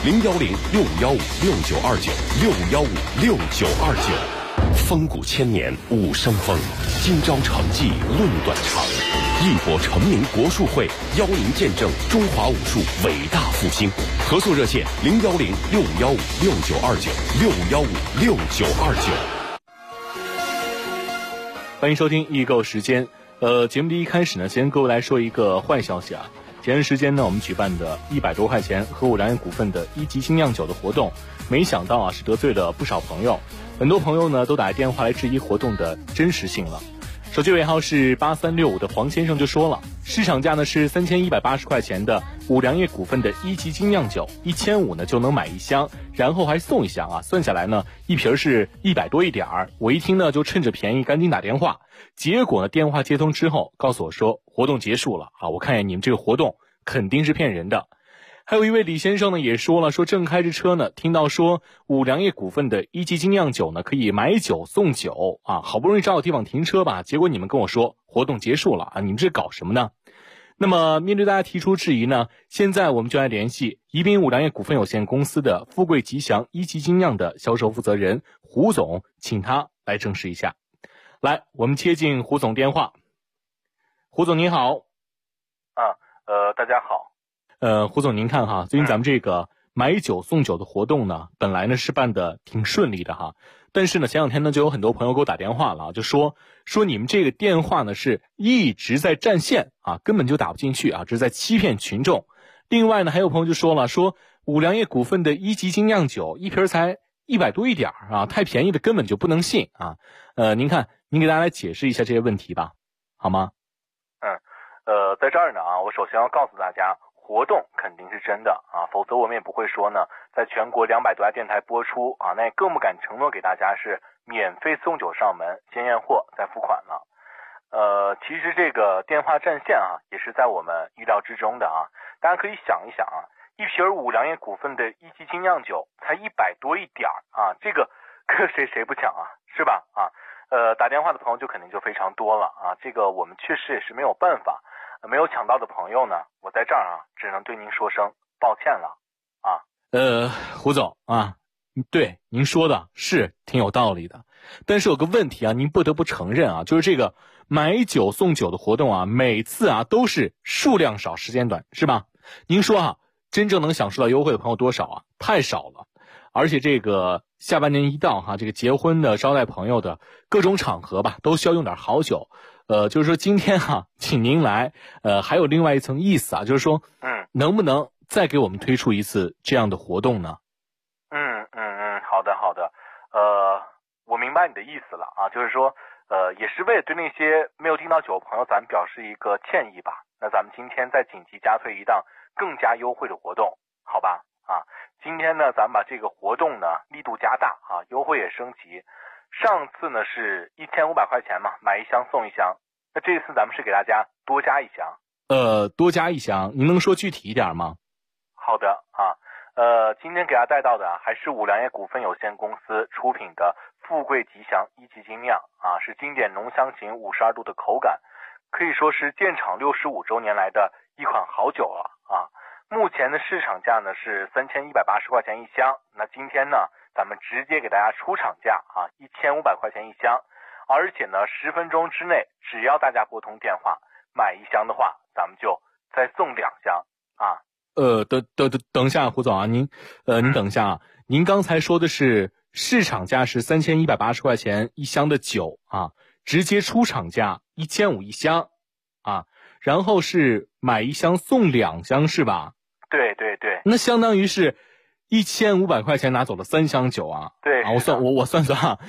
：6515-6929，6515-6929。风骨千年武生风，今朝成绩论短长。义博成名国术会邀您见证中华武术伟大复兴。合作热线：6515-6929，6515-6929。 欢迎收听易购时间。节目的一开始呢，先跟各位来说一个坏消息啊。前段时间呢，我们举办的100多块钱和武良业股份的1级精酿酒的活动，没想到啊是得罪了不少朋友，很多朋友呢都打电话来质疑活动的真实性了。手机尾号是8365的黄先生就说了，市场价呢是3180块钱的武良业股份的1级精酿酒，1500呢就能买一箱，然后还送一箱啊，算下来呢一瓶是100多一点儿。我一听呢就趁着便宜赶紧打电话，结果呢电话接通之后告诉我说活动结束了啊，我看见你们这个活动肯定是骗人的。还有一位李先生呢也说了，说正开着车呢，听到说武良业股份的1级精酿酒呢可以买酒送酒啊，好不容易找到地方停车吧，结果你们跟我说活动结束了啊，你们这搞什么呢？那么面对大家提出质疑呢，现在我们就来联系宜宾武良业股份有限公司的富贵吉祥1级精酿的销售负责人胡总，请他来证实一下。来，我们接进胡总电话。胡总您好。 大家好。 胡总您看哈，最近咱们这个买酒送酒的活动呢，本来呢是办的挺顺利的哈，但是呢前两天呢就有很多朋友给我打电话了，就说你们这个电话呢是一直在占线啊，根本就打不进去啊，这是在欺骗群众。另外呢还有朋友就说了，说武良业股份的1级精酿酒一瓶才100多一点啊，太便宜的根本就不能信啊。您看您给大家来解释一下这些问题吧，好吗？ 在这儿呢啊，我首先要告诉大家，活动肯定是真的啊，否则我们也不会说呢，在全国200多家电台播出啊，那也更不敢承诺给大家是免费送酒上门，先验货再付款了。其实这个电话占线啊，也是在我们预料之中的啊。大家可以想一想啊，一瓶武良业股份的1级精酿酒才100多一点啊，这个谁不抢啊，是吧？啊，打电话的朋友就肯定就非常多了啊，这个我们确实也是没有办法。没有抢到的朋友呢，我在这儿啊，只能对您说声抱歉了啊。 胡总啊，对您说的是挺有道理的，但是有个问题啊，您不得不承认啊，就是这个买酒送酒的活动啊，每次啊都是数量少时间短，是吧？您说啊，真正能享受到优惠的朋友多少啊？太少了。而且这个下半年一到哈，这个结婚的、招待朋友的各种场合吧，都需要用点好酒。就是说今天哈，请您来，还有另外一层意思啊，就是说，能不能再给我们推出一次这样的活动呢？ 好的，我明白你的意思了啊，就是说，也是为了对那些没有订到酒的朋友，咱们表示一个歉意吧。那咱们今天再紧急加推一档更加优惠的活动，好吧？今天呢，咱们把这个活动呢力度加大优惠也升级。上次呢是1500块钱嘛，买一箱送一箱，那这次咱们是给大家多加一箱。 多加一箱，您能说具体一点吗？ 好的今天给大家带到的还是五粮液股份有限公司出品的富贵吉祥一级精酿是经典浓香型52度的口感，可以说是建厂65周年来的一款好酒了目前的市场价呢是3180块钱一箱，那今天呢咱们直接给大家出厂价1500块钱一箱，而且呢10分钟之内只要大家拨通电话买一箱的话，咱们就再送2箱等一下，胡总您等一下您刚才说的是市场价是3180块钱一箱的酒直接出厂价1500一箱然后是买一箱送2箱是吧？ 对， 那相当于是1500块钱拿走了3箱酒对我算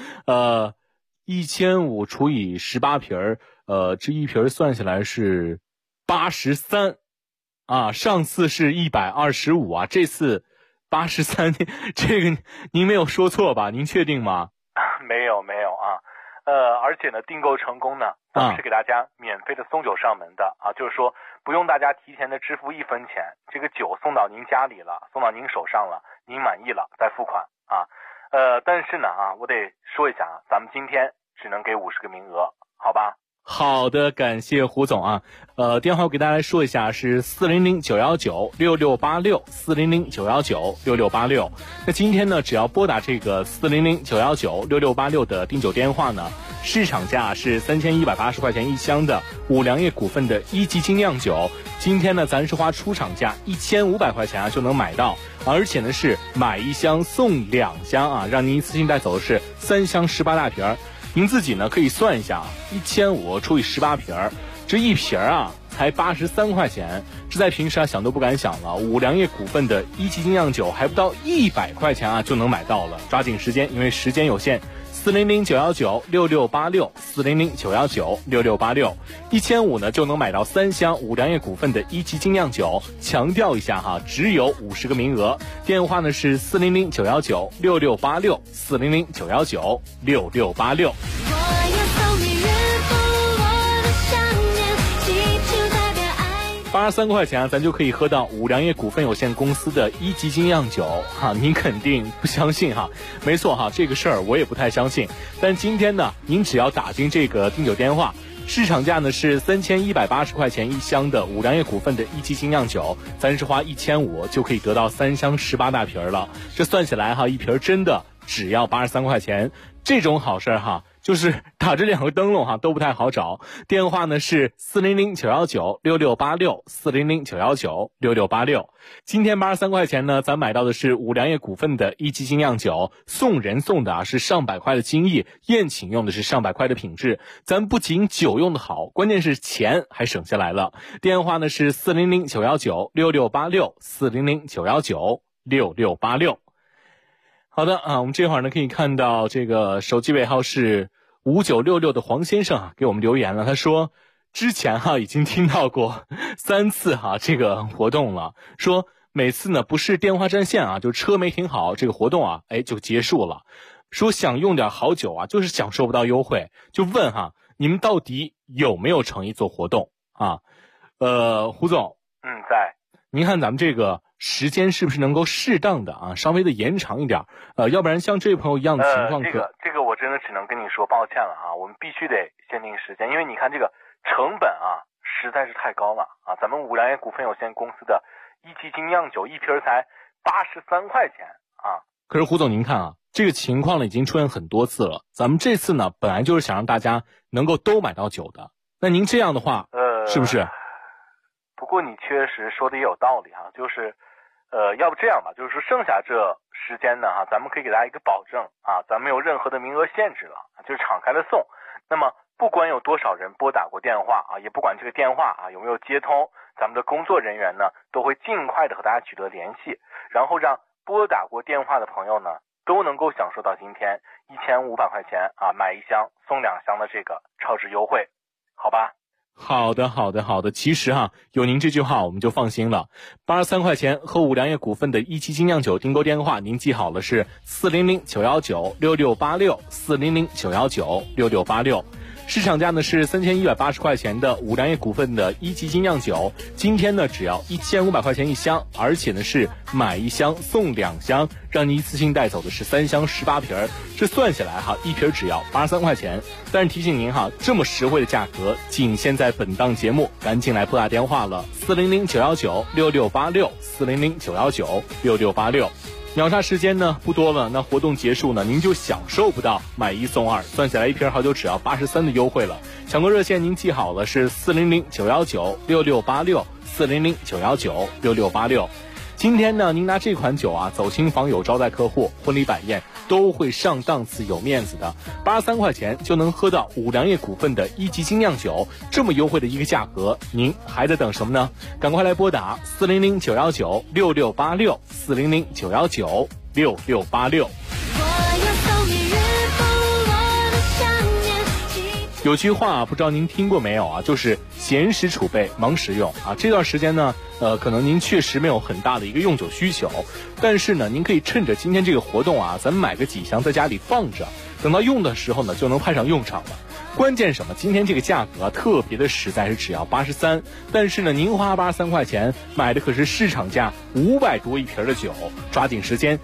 1500除以18瓶这一瓶算下来是83上次是125这次83，这个您没有说错吧？您确定吗？ 没有而且呢订购成功呢咱们是给大家免费的送酒上门的就是说不用大家提前的支付1分钱，这个酒送到您家里了，送到您手上了，您满意了再付款但是呢我得说一下咱们今天只能给50个名额，好吧？ 好的，感谢胡总电话我给大家来说一下是400-919-6686 400-919-6686。那今天呢只要拨打这个400-919-6686的订酒电话呢，市场价是3180块钱一箱的五粮液股份的一级精酿酒，今天呢咱是花出厂价1500块钱就能买到，而且呢是买一箱送2箱让您一次性带走的是3箱18大瓶。您自己呢可以算一下1500除以18瓶，这一瓶才83块钱，这在平时想都不敢想了。五粮液股份的一级精酿酒还不到100块钱就能买到了，抓紧时间，因为时间有限。400-919-6686 400-919-6686 1500呢就能买到3箱五粮液股份的一级精酿酒，强调一下只有50个名额，电话呢是400-919-6686 400-919-6686。83块钱咱就可以喝到五粮液股份有限公司的一级精酿酒您肯定不相信没错这个事儿我也不太相信，但今天呢您只要打进这个订酒电话，市场价呢是3180块钱一箱的五粮液股份的一级精酿酒，咱是花1500就可以得到3箱18大瓶了，这算起来一瓶真的只要83块钱，这种好事就是打这2个灯笼都不太好找。电话呢是400-919-6686 400-919-6686。今天83块钱呢咱买到的是五粮液股份的一级精酿酒，送人送的是上百块的精益，宴请用的是上百块的品质，咱不仅酒用的好，关键是钱还省下来了。电话呢是400-919-6686 400-919-6686。好的我们这会儿呢可以看到这个手机尾号是5966的黄先生给我们留言了，他说之前已经听到过3次这个活动了，说每次呢不是电话占线就车没停好，这个活动就结束了，说想用点好酒就是享受不到优惠，就问你们到底有没有诚意做活动胡总在， 您看咱们这个时间是不是能够适当的稍微的延长一点要不然像这位朋友一样的情况这个我真的只能跟你说抱歉了我们必须得限定时间，因为你看这个成本实在是太高了咱们五粮液股份有限公司的一级精酿酒一瓶才83块钱可是胡总您看这个情况呢已经出现很多次了，咱们这次呢本来就是想让大家能够都买到酒的，那您这样的话是不是？ 不过你确实说的也有道理就是要不这样吧，就是说剩下这时间呢咱们可以给大家一个保证咱没有任何的名额限制了，就是敞开了送。那么不管有多少人拨打过电话也不管这个电话有没有接通，咱们的工作人员呢都会尽快的和大家取得联系，然后让拨打过电话的朋友呢都能够享受到今天1500块钱买一箱送2箱的这个超值优惠，好吧？ 好的。其实有您这句话我们就放心了。83块钱和五粮液股份的一期精酿酒订购电话，您记好了是400-919-6686，400-919-6686。市场价呢是3180块钱的五粮液股份的一级精酿酒，今天呢只要1500块钱一箱，而且呢是买一箱送2箱，让你一次性带走的是3箱18瓶，这算下来一瓶只要83块钱。但是提醒您这么实惠的价格仅限在本档节目，赶紧来拨打电话了，400-919-6686，400-919-6686。秒杀时间呢不多了，那活动结束呢，您就享受不到买1送2，算下来一瓶好酒只要83的优惠了。抢购热线您记好了是400-919-6686，400-919-6686。今天呢，您拿这款酒走亲访友、招待客户、婚礼摆宴都会上档次、有面子的。83块钱就能喝到五粮液股份的一级精酿酒，这么优惠的一个价格，您还在等什么呢？赶快来拨打400-919-6686，400-919-6686。有句话不知道您听过没有就是闲时储备，忙时用这段时间呢，可能您确实没有很大的一个用酒需求，但是呢，您可以趁着今天这个活动咱们买个几箱在家里放着，等到用的时候呢，就能派上用场了。关键什么？今天这个价格特别的实在，是只要83，但是呢，您花83块钱买的可是市场价500多一瓶的酒，抓紧时间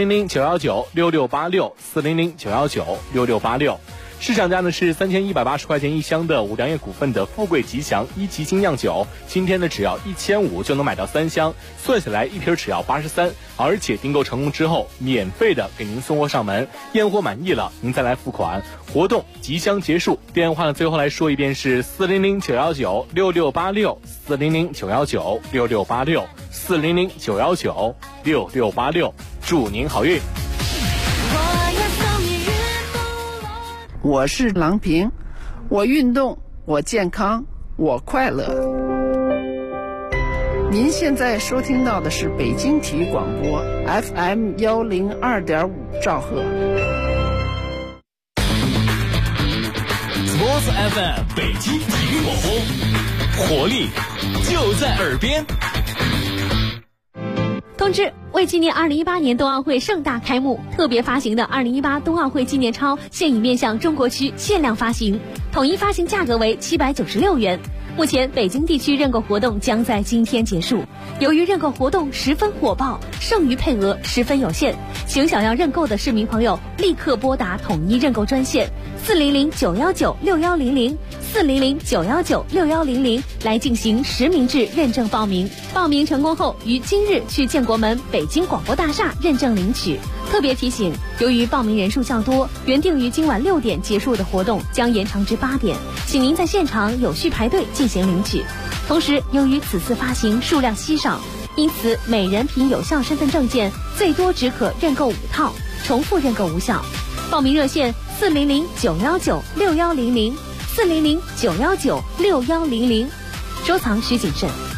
，400-919-6686，400-919-6686。市场价呢是3180块钱一箱的五粮液股份的富贵吉祥一级精酿酒，今天呢只要1500就能买到3箱，算下来一瓶只要83，而且订购成功之后免费的给您送货上门，验货满意了您再来付款。活动即将结束，电话呢最后来说一遍是400-919-6686，400-919-6686，400-919-6686，祝您好运。 我是郎平，我运动，我健康，我快乐。您现在收听到的是北京体育广播 FM102.5兆赫。 Sports FM 北京体育广播，活力就在耳边。 通知：为纪念2018年冬奥会盛大开幕，特别发行的2018冬奥会纪念钞现已面向中国区限量发行，统一发行价格为796元。目前北京地区认购活动将在今天结束。由于认购活动十分火爆，剩余配额十分有限，请想要认购的市民朋友立刻拨打统一认购专线400-919-6100，400-919-6100来进行实名制认证报名。报名成功后，于今日去建国门北京广播大厦认证领取。特别提醒，由于报名人数较多，原定于今晚6点结束的活动将延长至8点，请您在现场有序排队进行领取。同时，由于此次发行数量稀少，因此每人凭有效身份证件最多只可认购5套，重复认购无效。报名热线400-919-6100，400-919-6100，收藏需谨慎。